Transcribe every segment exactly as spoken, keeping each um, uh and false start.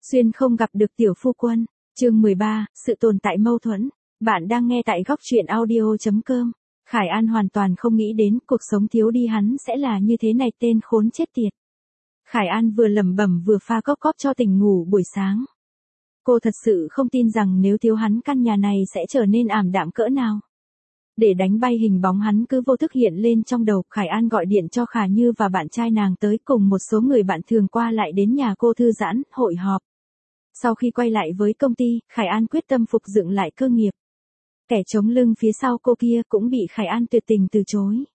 Xuyên không gặp được tiểu phu quân. Chương mười ba, sự tồn tại mâu thuẫn. Bạn đang nghe tại góc truyện audio chấm com. Khải An hoàn toàn không nghĩ đến cuộc sống thiếu đi hắn sẽ là như thế này, tên khốn chết tiệt. Khải An vừa lẩm bẩm vừa pha cốc cóp cho tỉnh ngủ buổi sáng. Cô thật sự không tin rằng nếu thiếu hắn căn nhà này sẽ trở nên ảm đạm cỡ nào. Để đánh bay hình bóng hắn cứ vô thức hiện lên trong đầu, Khải An gọi điện cho Khả Như và bạn trai nàng tới cùng một số người bạn thường qua lại đến nhà cô thư giãn, hội họp. Sau khi quay lại với công ty, Khải An quyết tâm phục dựng lại cơ nghiệp. Kẻ chống lưng phía sau cô kia cũng bị Khải An tuyệt tình từ chối.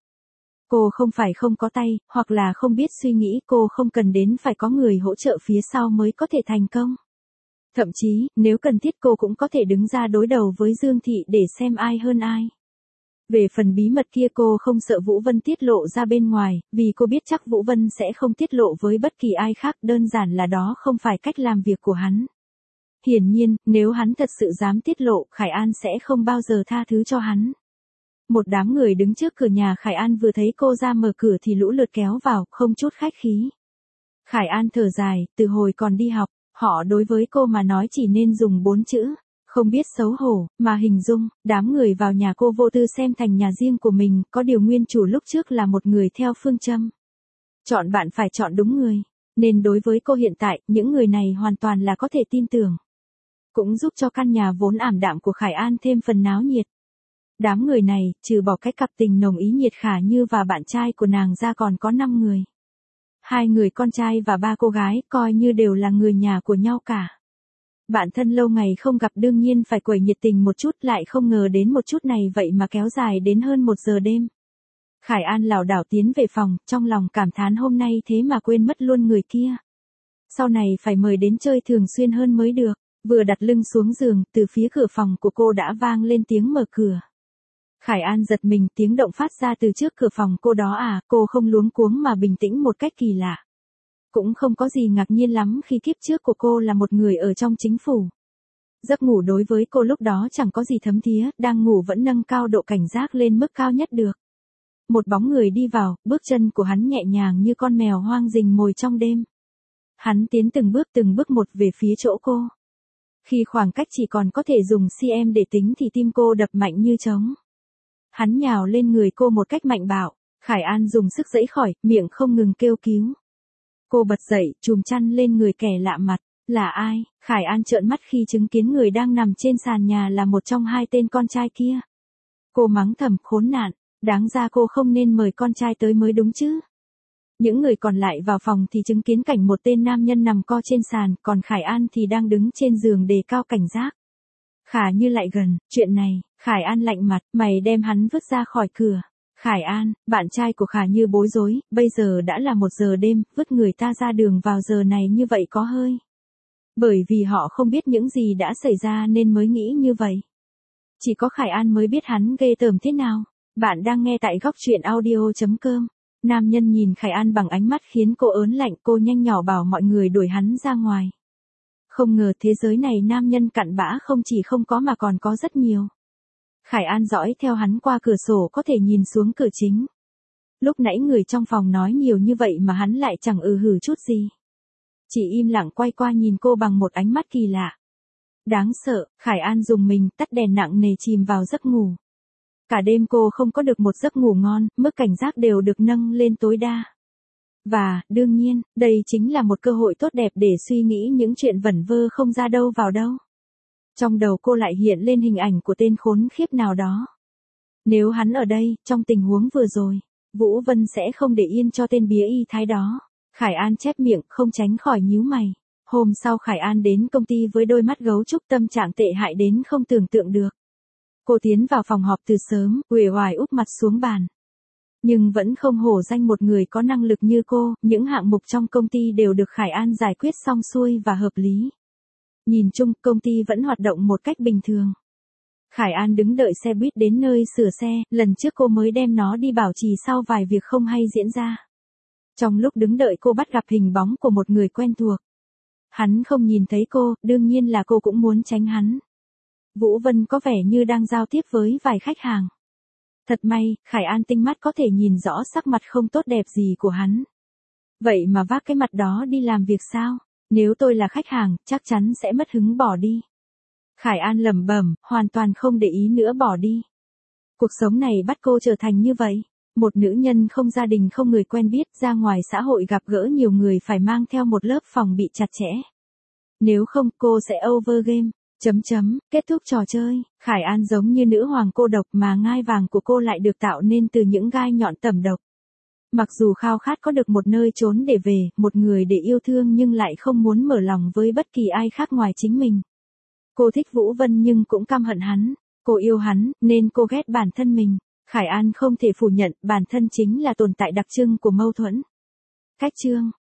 Cô không phải không có tay, hoặc là không biết suy nghĩ, cô không cần đến phải có người hỗ trợ phía sau mới có thể thành công. Thậm chí, nếu cần thiết cô cũng có thể đứng ra đối đầu với Dương Thị để xem ai hơn ai. Về phần bí mật kia cô không sợ Vũ Vân tiết lộ ra bên ngoài, vì cô biết chắc Vũ Vân sẽ không tiết lộ với bất kỳ ai khác, đơn giản là đó không phải cách làm việc của hắn. Hiển nhiên, nếu hắn thật sự dám tiết lộ, Khải An sẽ không bao giờ tha thứ cho hắn. Một đám người đứng trước cửa nhà Khải An vừa thấy cô ra mở cửa thì lũ lượt kéo vào, không chút khách khí. Khải An thở dài, từ hồi còn đi học, họ đối với cô mà nói chỉ nên dùng bốn chữ. Không biết xấu hổ, mà hình dung, đám người vào nhà cô vô tư xem thành nhà riêng của mình, có điều nguyên chủ lúc trước là một người theo phương châm. Chọn bạn phải chọn đúng người, nên đối với cô hiện tại, những người này hoàn toàn là có thể tin tưởng. Cũng giúp cho căn nhà vốn ảm đạm của Khải An thêm phần náo nhiệt. Đám người này, trừ bỏ cái cặp tình nồng ý nhiệt Khả Như và bạn trai của nàng ra còn có năm người. Hai người con trai và ba cô gái, coi như đều là người nhà của nhau cả. Bạn thân lâu ngày không gặp đương nhiên phải quẩy nhiệt tình một chút, lại không ngờ đến một chút này vậy mà kéo dài đến hơn một giờ đêm. Khải An lảo đảo tiến về phòng, trong lòng cảm thán hôm nay thế mà quên mất luôn người kia. Sau này phải mời đến chơi thường xuyên hơn mới được. Vừa đặt lưng xuống giường, từ phía cửa phòng của cô đã vang lên tiếng mở cửa. Khải An giật mình, tiếng động phát ra từ trước cửa phòng cô đó à, cô không luống cuống mà bình tĩnh một cách kỳ lạ. Cũng không có gì ngạc nhiên lắm khi kiếp trước của cô là một người ở trong chính phủ. Giấc ngủ đối với cô lúc đó chẳng có gì thấm thía, đang ngủ vẫn nâng cao độ cảnh giác lên mức cao nhất được. Một bóng người đi vào, bước chân của hắn nhẹ nhàng như con mèo hoang rình mồi trong đêm. Hắn tiến từng bước từng bước một về phía chỗ cô. Khi khoảng cách chỉ còn có thể dùng xi em để tính thì tim cô đập mạnh như trống. Hắn nhào lên người cô một cách mạnh bạo, Khải An dùng sức giãy khỏi, miệng không ngừng kêu cứu. Cô bật dậy, chùm chăn lên người kẻ lạ mặt. Là ai? Khải An trợn mắt khi chứng kiến người đang nằm trên sàn nhà là một trong hai tên con trai kia. Cô mắng thầm, khốn nạn, đáng ra cô không nên mời con trai tới mới đúng chứ. Những người còn lại vào phòng thì chứng kiến cảnh một tên nam nhân nằm co trên sàn, còn Khải An thì đang đứng trên giường đề cao cảnh giác. Khả Như lại gần, chuyện này, Khải An lạnh mặt, mày đem hắn vứt ra khỏi cửa. Khải An, bạn trai của Khả Như bối rối, bây giờ đã là một giờ đêm, vứt người ta ra đường vào giờ này như vậy có hơi. Bởi vì họ không biết những gì đã xảy ra nên mới nghĩ như vậy. Chỉ có Khải An mới biết hắn ghê tởm thế nào. Bạn đang nghe tại góc truyện audio chấm com. Nam nhân nhìn Khải An bằng ánh mắt khiến cô ớn lạnh, cô nhanh nhỏ bảo mọi người đuổi hắn ra ngoài. Không ngờ thế giới này nam nhân cặn bã không chỉ không có mà còn có rất nhiều. Khải An dõi theo hắn qua cửa sổ có thể nhìn xuống cửa chính. Lúc nãy người trong phòng nói nhiều như vậy mà hắn lại chẳng ừ hử chút gì. Chỉ im lặng quay qua nhìn cô bằng một ánh mắt kỳ lạ. Đáng sợ, Khải An dùng mình tắt đèn nặng nề chìm vào giấc ngủ. Cả đêm cô không có được một giấc ngủ ngon, mức cảnh giác đều được nâng lên tối đa. Và, đương nhiên, đây chính là một cơ hội tốt đẹp để suy nghĩ những chuyện vẩn vơ không ra đâu vào đâu. Trong đầu cô lại hiện lên hình ảnh của tên khốn khiếp nào đó. Nếu hắn ở đây, trong tình huống vừa rồi, Vũ Vân sẽ không để yên cho tên bía y thái đó. Khải An chép miệng, không tránh khỏi nhíu mày. Hôm sau Khải An đến công ty với đôi mắt gấu trúc, tâm trạng tệ hại đến không tưởng tượng được. Cô tiến vào phòng họp từ sớm, uể oải úp mặt xuống bàn. Nhưng vẫn không hổ danh một người có năng lực như cô, những hạng mục trong công ty đều được Khải An giải quyết xong xuôi và hợp lý. Nhìn chung, công ty vẫn hoạt động một cách bình thường. Khải An đứng đợi xe buýt đến nơi sửa xe, lần trước cô mới đem nó đi bảo trì sau vài việc không hay diễn ra. Trong lúc đứng đợi cô bắt gặp hình bóng của một người quen thuộc. Hắn không nhìn thấy cô, đương nhiên là cô cũng muốn tránh hắn. Vũ Vân có vẻ như đang giao tiếp với vài khách hàng. Thật may, Khải An tinh mắt có thể nhìn rõ sắc mặt không tốt đẹp gì của hắn. Vậy mà vác cái mặt đó đi làm việc sao? Nếu tôi là khách hàng, chắc chắn sẽ mất hứng bỏ đi. Khải An lẩm bẩm, hoàn toàn không để ý nữa bỏ đi. Cuộc sống này bắt cô trở thành như vậy. Một nữ nhân không gia đình không người quen biết, ra ngoài xã hội gặp gỡ nhiều người phải mang theo một lớp phòng bị chặt chẽ. Nếu không cô sẽ over game. Chấm chấm, kết thúc trò chơi, Khải An giống như nữ hoàng cô độc mà ngai vàng của cô lại được tạo nên từ những gai nhọn tẩm độc. Mặc dù khao khát có được một nơi trốn để về, một người để yêu thương nhưng lại không muốn mở lòng với bất kỳ ai khác ngoài chính mình. Cô thích Vũ Vân nhưng cũng căm hận hắn, cô yêu hắn, nên cô ghét bản thân mình. Khải An không thể phủ nhận bản thân chính là tồn tại đặc trưng của mâu thuẫn. Cách chương